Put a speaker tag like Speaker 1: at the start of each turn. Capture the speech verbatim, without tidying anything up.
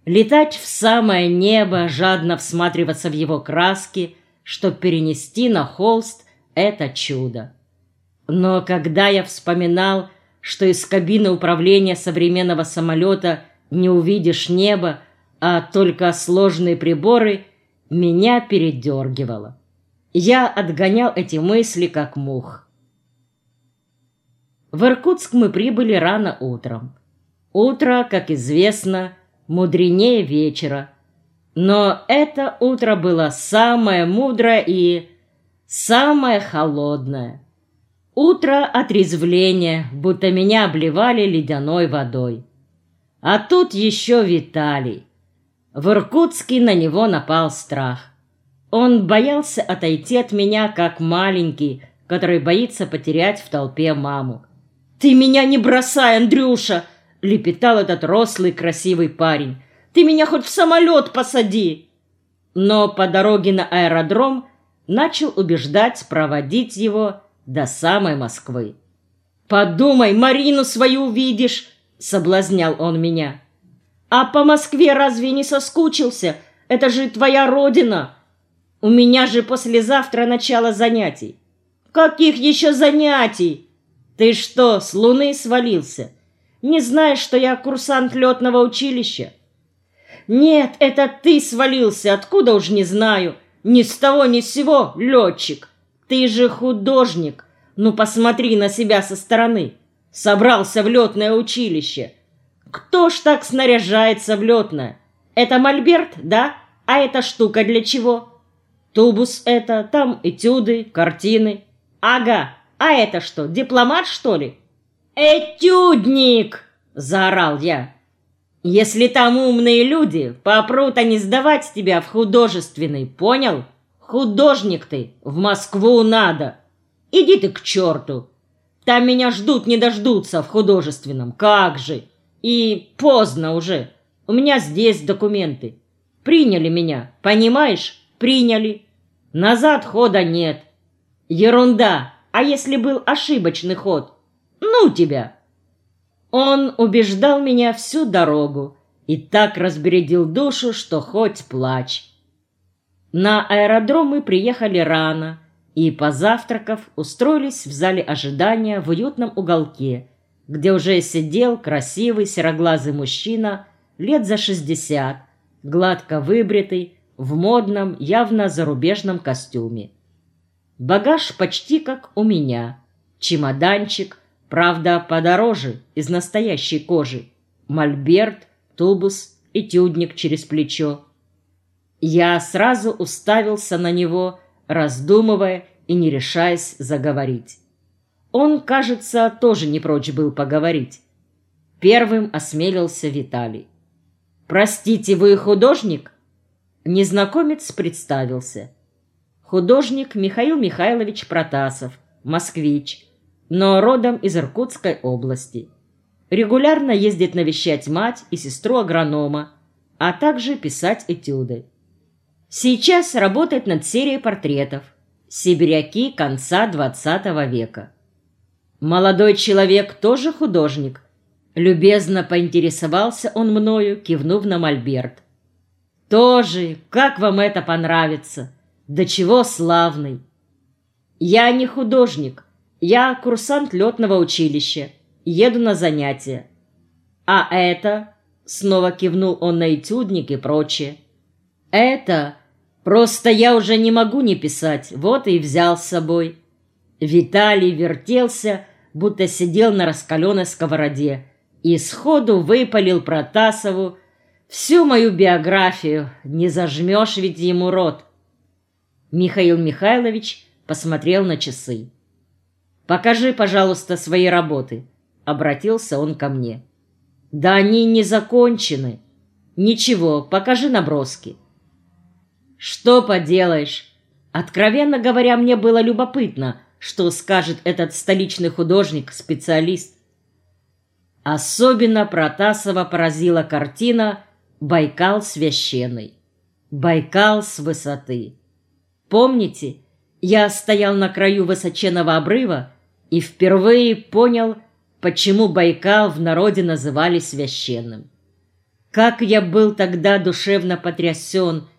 Speaker 1: летать в самое небо, жадно всматриваться в его краски, чтоб перенести на холст это чудо. Но когда я вспоминал, что из кабины управления современного самолета не увидишь небо, а только сложные приборы, меня передергивало. Я отгонял эти мысли, как мух. В Иркутск мы прибыли рано утром. Утро, как известно, мудренее вечера. Но это утро было самое мудрое и самое холодное. Утро отрезвления, будто меня обливали ледяной водой. А тут еще Виталий. В Иркутске на него напал страх. Он боялся отойти от меня, как маленький, который боится потерять в толпе маму. «Ты меня не бросай, Андрюша!» — лепетал этот рослый красивый парень. «Ты меня хоть в самолет посади!» Но по дороге на аэродром начал убеждать проводить его до самой Москвы. «Подумай, Марину свою увидишь!» — соблазнял он меня. «А по Москве разве не соскучился? Это же твоя родина! У меня же послезавтра начало занятий». «Каких еще занятий? Ты что, с Луны свалился? Не знаешь, что я курсант летного училища?» «Нет, это ты свалился, откуда уж не знаю. Ни с того ни с сего, летчик. Ты же художник. Ну, посмотри на себя со стороны. Собрался в летное училище. Кто ж так снаряжается в летное? Это мольберт, да? А эта штука для чего? Тубус это, там этюды, картины. Ага, а это что, дипломат, что ли?» «Этюдник!» — заорал я. «Если там умные люди, попрут они сдавать тебя в художественный, понял? Художник ты, в Москву надо. Иди ты к черту. Там меня ждут не дождутся в художественном, как же. И поздно уже, у меня здесь документы. Приняли меня, понимаешь? Приняли. Назад хода нет. Ерунда, а если был ошибочный ход? Ну тебя!» Он убеждал меня всю дорогу и так разбередил душу, что хоть плачь. На аэродром мы приехали рано и, позавтракав, устроились в зале ожидания в уютном уголке, где уже сидел красивый сероглазый мужчина лет за шестьдесят, гладко выбритый, в модном, явно зарубежном костюме. Багаж почти как у меня, чемоданчик, правда, подороже, из настоящей кожи, мольберт, тубус, этюдник через плечо. Я сразу уставился на него, раздумывая и не решаясь заговорить. Он, кажется, тоже не прочь был поговорить. Первым осмелился Виталий. «Простите, вы художник?» Незнакомец представился. Художник Михаил Михайлович Протасов, москвич, но родом из Иркутской области. Регулярно ездит навещать мать и сестру агронома, а также писать этюды. Сейчас работает над серией портретов «Сибиряки конца двадцатого века». Молодой человек тоже художник. Любезно поинтересовался он мною, кивнув на мольберт. «Тоже, как вам это понравится? До чего славный!» «Я не художник. Я курсант летного училища. Еду на занятия». «А это?» — снова кивнул он на этюдник и прочее. «Это? Просто я уже не могу не писать, вот и взял с собой». Виталий вертелся, будто сидел на раскаленной сковороде, и сходу выпалил Протасову всю мою биографию, не зажмешь ведь ему рот. Михаил Михайлович посмотрел на часы. «Покажи, пожалуйста, свои работы», — обратился он ко мне. «Да они не закончены». «Ничего, покажи наброски». Что поделаешь? Откровенно говоря, мне было любопытно, что скажет этот столичный художник-специалист. Особенно Протасова поразила картина «Байкал священный». Байкал с высоты. Помните, я стоял на краю высоченного обрыва и впервые понял, почему Байкал в народе называли священным. Как я был тогда душевно потрясен,